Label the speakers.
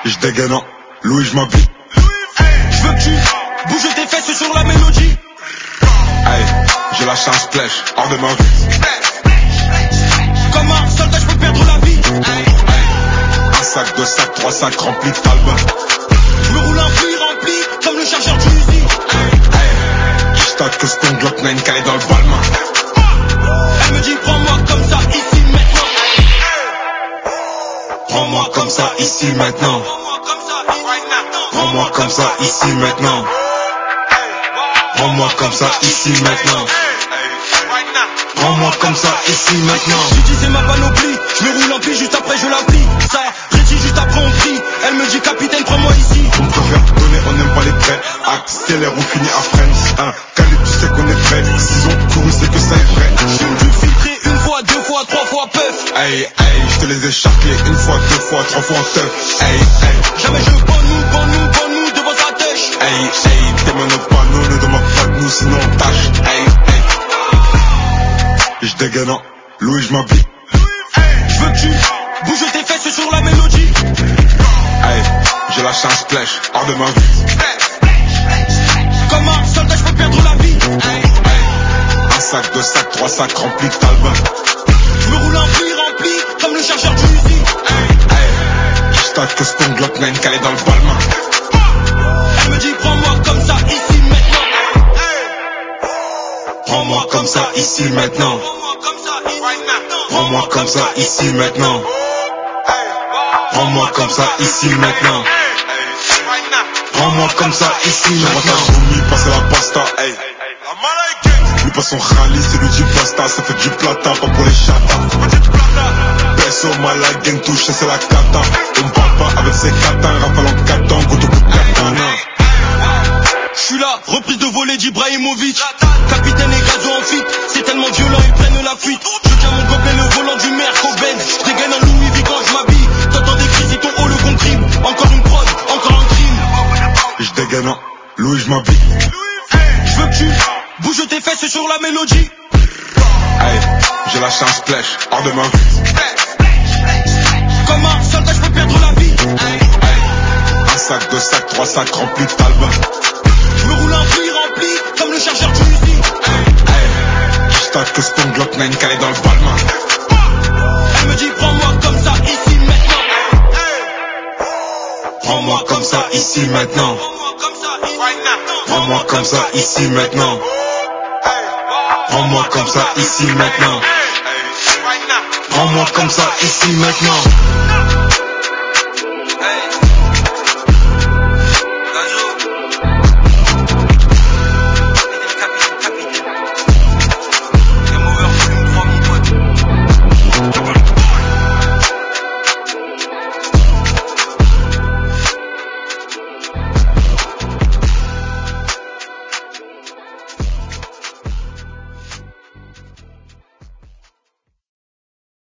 Speaker 1: Je dégaine en Louis, je m'habille.
Speaker 2: Je veux que tu bouges tes fesses sur la mélodie.
Speaker 1: Hey, j'ai lâché un splash hors de ma vie.
Speaker 2: Comme un soldat, je peux perdre la vie.
Speaker 1: Un sac, deux sacs, trois sacs remplis de talbot.
Speaker 2: Je me roule un puits rempli comme le chargeur du Uzi.
Speaker 1: Je stade que Stone Glock 9 calé dans le balmain.
Speaker 2: Elle me dit prends-moi comme ça ici maintenant.
Speaker 1: Prends-moi comme ça ici maintenant. Prends-moi comme ça ici maintenant. Prends-moi comme ça ici maintenant. Prends-moi comme ça ici maintenant.
Speaker 2: J'ai dit c'est ma panoplie. Je me roule un puits juste après je la plie. Ça rétit juste après on prie. Elle me dit capitaine prends-moi ici.
Speaker 1: On préfère donner, on n'aime pas les prêts. Accélère ou finit à Friends. Un calibre tu sais qu'on est prêt. S'ils ont couru c'est que ça est vrai.
Speaker 2: J'ai dû filtrer une fois, deux fois, trois fois puff.
Speaker 1: Hey hey, je te les ai charclés une fois, deux fois, trois fois en teuf. Hey hey,
Speaker 2: Jamais je bonne nous devant sa tèche.
Speaker 1: hey hey, t'es mon panneau, ne demande pas de nous sinon on tâche. Hey hey, je dégaine en Louis, je m'habille.
Speaker 2: Je veux que tu bouges tes fesses sur la mélodie.
Speaker 1: Hey, j'ai lâché un splash hors de ma vie.
Speaker 2: Comme un soldat, je peux perdre la vie.
Speaker 1: Un sac, deux sacs, trois sacs remplis de talbot.
Speaker 2: Je me roule un puits rempli comme le chargeur du Uzi.
Speaker 1: Je stade que Stone Glock 9 calé dans le balmain.
Speaker 2: Elle me dit prends-moi comme ça ici maintenant.
Speaker 1: Prends-moi comme ça ici maintenant. Prends-moi comme ça ici maintenant. Prends-moi comme ça ici maintenant. Prends-moi comme ça ici maintenant. Vomi, passer la pasta, hey. Lui passe son rallye, c'est lui du pasta. Ça fait du plata, pas pour les chatas. Peso, malade, gang touche, c'est la cata. On parle pas avec ses catins, rafale en catan, goûte au coup de katana.
Speaker 2: J'suis là, reprise de volée d'Ibrahimovic. Capitaine et gado en fit. C'est tellement violent, ils prennent la fuite. Je tiens mon gobelet, le volant du Merco Benz. J'dégaine un Louis V quand j'm'habille. T'entends des cris, c'est ton haut le concrim. Encore une prod, encore un crime.
Speaker 1: Je dégaine en Louis, je m'habille.
Speaker 2: Je veux que tu bouges tes fesses sur la mélodie.
Speaker 1: Hey, j'ai lâché un splash hors de ma vie.
Speaker 2: Comme un soldat, je peux perdre la vie.
Speaker 1: Un sac, deux sacs, trois sacs remplis de talbot.
Speaker 2: Je me roule un puits rempli comme le chargeur du Uzi.
Speaker 1: Je stade que Stone Glock 9 calé dans le balmain.
Speaker 2: Elle me dit prends-moi comme ça ici maintenant.
Speaker 1: Prends-moi comme ça ici maintenant. Prends-moi comme ça ici maintenant. Prends-moi comme ça ici maintenant. Prends-moi comme ça ici maintenant.